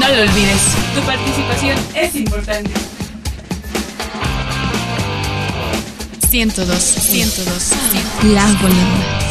No lo olvides, tu participación es importante. 102. La Volada.